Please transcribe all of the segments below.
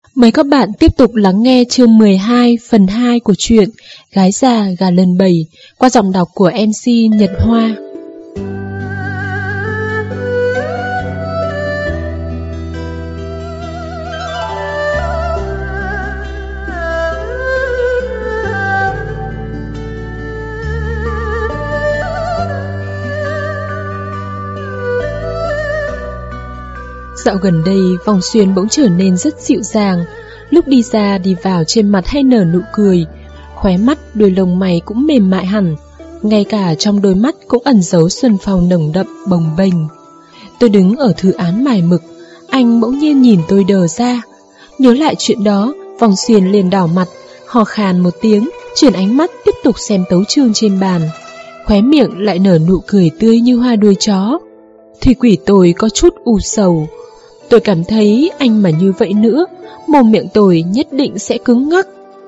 Mời các bạn tiếp tục lắng nghe chương 12 phần 2 của truyện Gái già gà lần bầy qua giọng đọc của MC Nhật Hoa. Dạo gần đây, Vong Xuyên bỗng trở nên rất dịu dàng. Lúc đi ra đi vào trên mặt hay nở nụ cười, khóe mắt, đuôi lông mày cũng mềm mại hẳn. Ngay cả trong đôi mắt cũng ẩn giấu xuân phào nồng đậm bồng bềnh. Tôi đứng ở thư án mài mực, anh bỗng nhiên nhìn tôi đờ ra. Nhớ lại chuyện đó, Vong Xuyên liền đỏ mặt, hò khàn một tiếng, chuyển ánh mắt tiếp tục xem tấu chương trên bàn. Khóe miệng lại nở nụ cười tươi như hoa đuôi chó. Thủy quỷ tôi có chút u sầu. Tôi cảm thấy anh mà như vậy nữa, mồm miệng tôi nhất định sẽ cứng ngắc.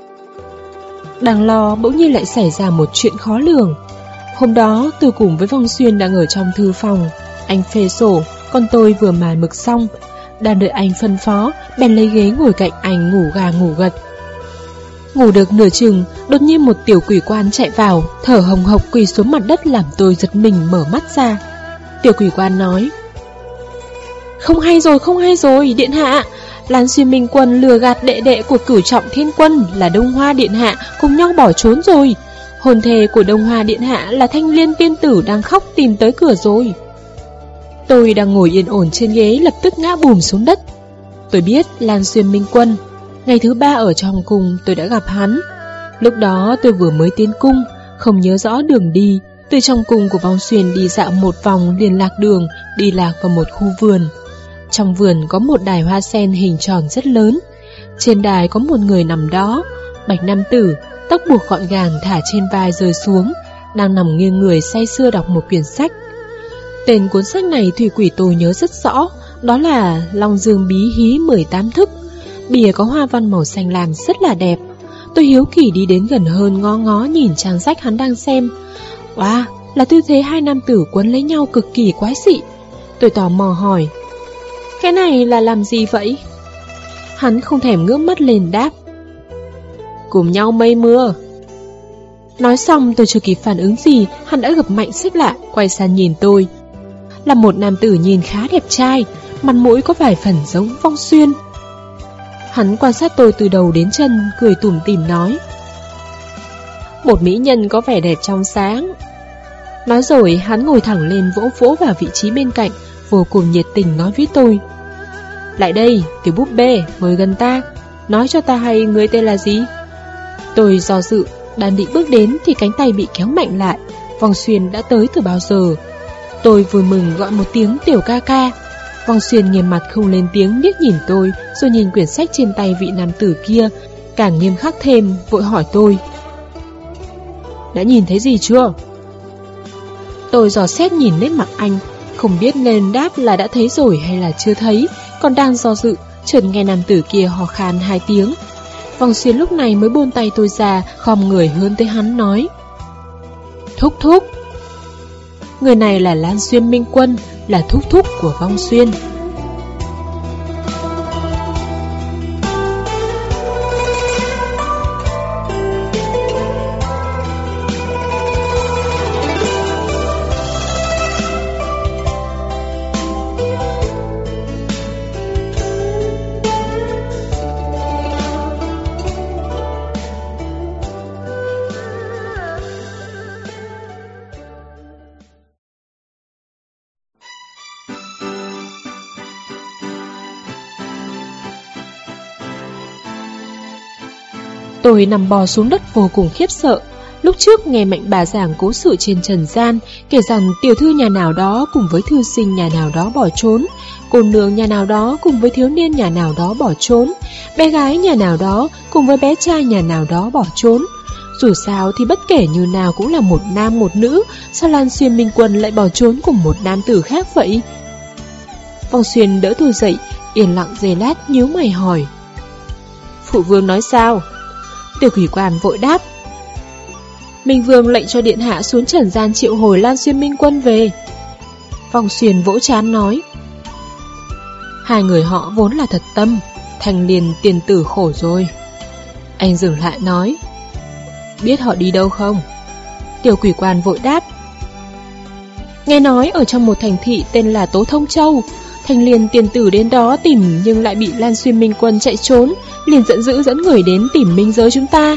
Đang lo bỗng nhiên lại xảy ra một chuyện khó lường. Hôm đó tôi cùng với Vong Xuyên đang ở trong thư phòng. Anh phê sổ, còn tôi vừa mài mực xong. Đang đợi anh phân phó, bèn lấy ghế ngồi cạnh anh ngủ gà ngủ gật. Ngủ được nửa chừng, đột nhiên một tiểu quỷ quan chạy vào, thở hồng hộc quỳ xuống mặt đất làm tôi giật mình mở mắt ra. Tiểu quỷ quan nói: Không hay rồi, điện hạ. Lan Xuyên Minh Quân lừa gạt đệ đệ của Cửu Trọng Thiên Quân là Đông Hoa điện hạ cùng nhau bỏ trốn rồi. Hồn thề của Đông Hoa điện hạ là Thanh Liên tiên tử đang khóc tìm tới cửa rồi. Tôi đang ngồi yên ổn trên ghế lập tức ngã bùm xuống đất. Tôi biết Lan Xuyên Minh Quân. Ngày thứ 3 ở trong cung tôi đã gặp hắn. Lúc đó tôi vừa mới tiến cung, không nhớ rõ đường đi. Từ trong cung của Vong Xuyên đi dạo một vòng liền lạc đường, đi lạc vào một khu vườn. Trong vườn có một đài hoa sen hình tròn rất lớn. Trên đài có một người nằm đó, bạch nam tử, tóc buộc gọn gàng thả trên vai rơi xuống, đang nằm nghiêng người say sưa đọc một quyển sách. Tên cuốn sách này thủy quỷ tôi nhớ rất rõ, đó là Long Dương Bí Hí 18 thức. Bìa có hoa văn màu xanh lam rất là đẹp. Tôi hiếu kỳ đi đến gần hơn ngó ngó nhìn trang sách hắn đang xem. Wow, là tư thế hai nam tử quấn lấy nhau cực kỳ quái dị. Tôi tò mò hỏi: Cái này là làm gì vậy? Hắn không thèm ngước mắt lên đáp: Cùng nhau mây mưa. Nói xong tôi chưa kịp phản ứng gì, hắn đã gập mạnh sách lại, quay sang nhìn tôi. Là một nam tử nhìn khá đẹp trai, mặt mũi có vài phần giống Vong Xuyên. Hắn quan sát tôi từ đầu đến chân, cười tủm tỉm nói: Một mỹ nhân có vẻ đẹp trong sáng. Nói rồi hắn ngồi thẳng lên vỗ vỗ vào vị trí bên cạnh, vô cùng nhiệt tình nói với tôi: Lại đây, tiểu búp bê, ngồi gần ta, nói cho ta hay người tên là gì? Tôi do dự, đang định bước đến thì cánh tay bị kéo mạnh lại. Vong Xuyên đã tới từ bao giờ. Tôi vui mừng gọi một tiếng tiểu ca ca. Vong Xuyên nghiêm mặt không lên tiếng, liếc nhìn tôi, rồi nhìn quyển sách trên tay vị nam tử kia, càng nghiêm khắc thêm, vội hỏi tôi: Đã nhìn thấy gì chưa? Tôi dò xét nhìn nét mặt anh, không biết nên đáp là đã thấy rồi hay là chưa thấy, còn đang do dự, chợt nghe nam tử kia hò khan 2 tiếng. Vong Xuyên lúc này mới buông tay tôi ra, khom người hơn tới hắn nói: Thúc thúc. Người này là Lan Xuyên Minh Quân, là thúc thúc của Vong Xuyên. Tôi nằm bò xuống đất vô cùng khiếp sợ. Lúc trước nghe Mạnh bà giảng cố sự trên trần gian, kể rằng tiểu thư nhà nào đó cùng với thư sinh nhà nào đó bỏ trốn, cô nương nhà nào đó cùng với thiếu niên nhà nào đó bỏ trốn, bé gái nhà nào đó cùng với bé trai nhà nào đó bỏ trốn. Dù sao thì bất kể như nào cũng là một nam một nữ, sao Lan Xuyên Minh Quân lại bỏ trốn cùng một nam tử khác vậy? Vong Xuyên đỡ tôi dậy, yên lặng giây lát nhíu mày hỏi: Phụ vương nói sao? Tiểu quỷ quan vội đáp: Minh vương lệnh cho điện hạ xuống trần gian triệu hồi Lan Xuyên Minh Quân về. Vong Xuyên vỗ trán nói: Hai người họ vốn là thật tâm, Thanh Liên tiền tử khổ rồi. Anh dừng lại nói. Biết họ đi đâu không? Tiểu quỷ quan vội đáp. Nghe nói ở trong một thành thị tên là Tố Thông Châu, Thanh Liên tiền tử đến đó tìm nhưng lại bị Lan Xuyên Minh Quân chạy trốn, liền giận dữ dẫn người đến tìm minh giới chúng ta.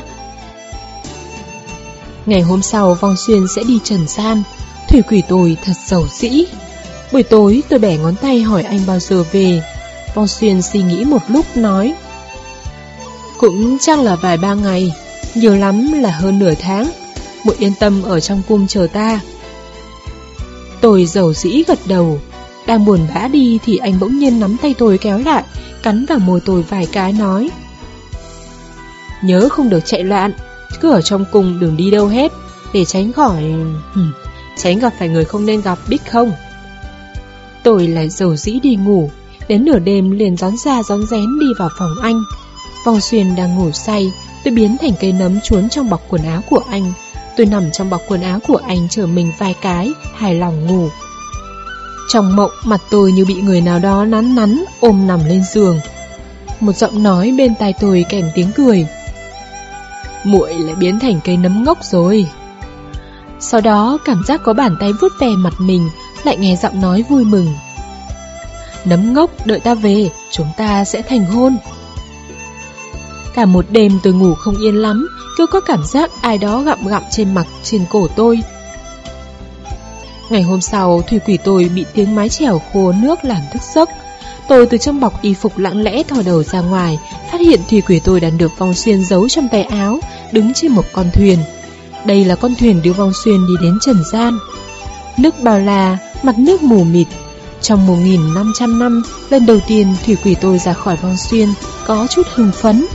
Ngày hôm sau Vong Xuyên sẽ đi trần gian. Thủy quỷ tôi thật giàu dĩ. Buổi tối tôi bẻ ngón tay hỏi anh bao giờ về. Vong Xuyên suy nghĩ một lúc nói. Cũng chắc là vài ba ngày, nhiều lắm là hơn nửa tháng. Muội yên tâm ở trong cung chờ ta. Tôi giàu dĩ gật đầu. Đang buồn bã đi thì anh bỗng nhiên nắm tay tôi kéo lại, cắn vào môi tôi vài cái nói. Nhớ không được chạy loạn, cứ ở trong cung đừng đi đâu hết, để tránh tránh gặp phải người không nên gặp, biết không? Tôi lại giàu dĩ đi ngủ. Đến nửa đêm liền rón ra rón rén đi vào phòng anh. Vong Xuyên đang ngủ say. Tôi biến thành cây nấm chuốn trong bọc quần áo của anh. Tôi nằm trong bọc quần áo của anh trở mình vài cái, hài lòng ngủ. Trong mộng mặt tôi như bị người nào đó nắn nắn ôm nằm lên giường. Một giọng nói bên tai tôi kèm tiếng cười. Muội lại biến thành cây nấm ngốc rồi. Sau đó cảm giác có bàn tay vuốt ve mặt mình, lại nghe giọng nói vui mừng. Nấm ngốc, đợi ta về, chúng ta sẽ thành hôn. Cả một đêm tôi ngủ không yên lắm, cứ có cảm giác ai đó gặm gặm trên mặt, trên cổ tôi. Ngày hôm sau, thủy quỷ tôi bị tiếng mái chèo khô nước làm thức giấc. Tôi từ trong bọc y phục lặng lẽ thò đầu ra ngoài, phát hiện thủy quỷ tôi đã được Vong Xuyên giấu trong tay áo, đứng trên một con thuyền. Đây là con thuyền đưa Vong Xuyên đi đến trần gian. Nước bao la, mặt nước mù mịt. Trong 1500 năm, lần đầu tiên thủy quỷ tôi ra khỏi Vong Xuyên, có chút hưng phấn.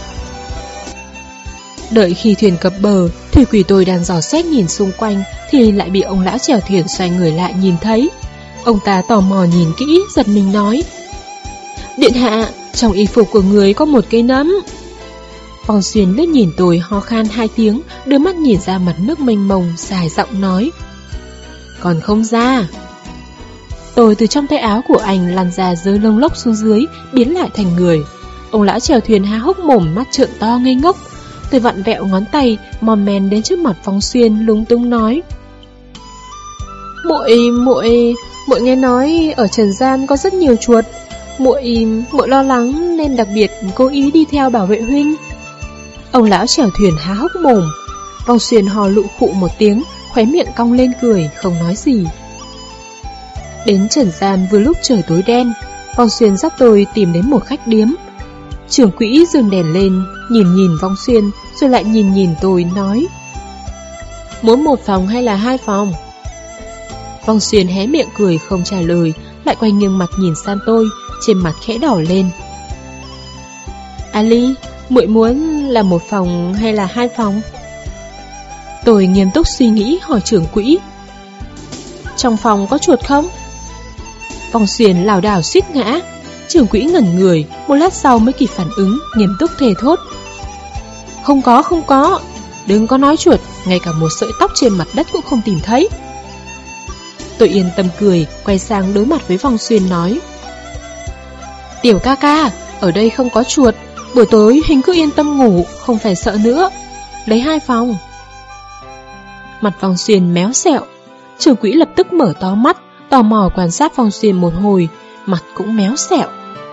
Đợi khi thuyền cập bờ, thủy quỷ tôi đang dò xét nhìn xung quanh thì lại bị ông lão chèo thuyền xoay người lại nhìn thấy. Ông ta tò mò nhìn kỹ, giật mình nói. Điện hạ, trong y phục của người có một cây nấm. Vong Xuyên liếc nhìn tôi, ho khan 2 tiếng, đưa mắt nhìn ra mặt nước mênh mông, dài giọng nói. Còn không ra. Tôi từ trong tay áo của anh lăn ra rơi lông lốc xuống dưới, biến lại thành người. Ông lão chèo thuyền há hốc mồm, mắt trợn to ngây ngốc. Tôi vặn vẹo ngón tay, mòm men đến trước mặt Vong Xuyên, lúng túng nói. Muội nghe nói ở trần gian có rất nhiều chuột. Muội lo lắng nên đặc biệt cố ý đi theo bảo vệ huynh. Ông lão chèo thuyền há hốc mồm. Vong Xuyên hò lụ khụ một tiếng, khóe miệng cong lên cười, không nói gì. Đến trần gian vừa lúc trời tối đen, Vong Xuyên dắt tôi tìm đến một khách điếm. Trưởng quỹ dừng đèn lên, nhìn Vong Xuyên, rồi lại nhìn tôi, nói. Muốn 1 phòng hay là 2 phòng? Vong Xuyên hé miệng cười không trả lời, lại quay nghiêng mặt nhìn sang tôi, trên mặt khẽ đỏ lên. Ali, muội muốn là 1 phòng hay là 2 phòng? Tôi nghiêm túc suy nghĩ hỏi trưởng quỹ. Trong phòng có chuột không? Vong Xuyên lảo đảo suýt ngã. Trưởng quỹ ngẩn người, một lát sau mới kịp phản ứng, nghiêm túc thề thốt. Không có, đừng có nói chuột, ngay cả một sợi tóc trên mặt đất cũng không tìm thấy. Tôi yên tâm cười, quay sang đối mặt với Vong Xuyên nói. Tiểu ca ca, ở đây không có chuột, buổi tối hình cứ yên tâm ngủ, không phải sợ nữa. Lấy 2 phòng. Mặt Vong Xuyên méo xẹo. Trưởng quỹ lập tức mở to mắt, tò mò quan sát Vong Xuyên một hồi, mặt cũng méo xẹo.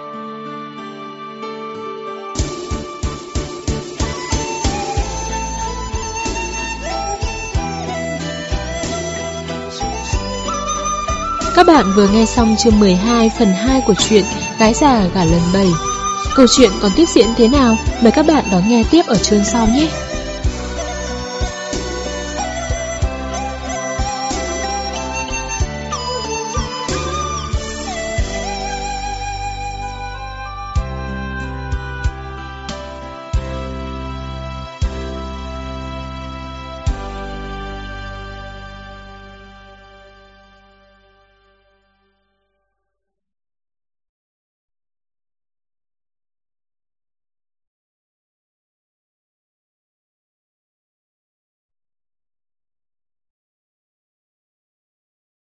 Các bạn vừa nghe xong chương 12 phần 2 của truyện Gái già gả lần 7. Câu chuyện còn tiếp diễn thế nào? Mời các bạn đón nghe tiếp ở chương sau nhé.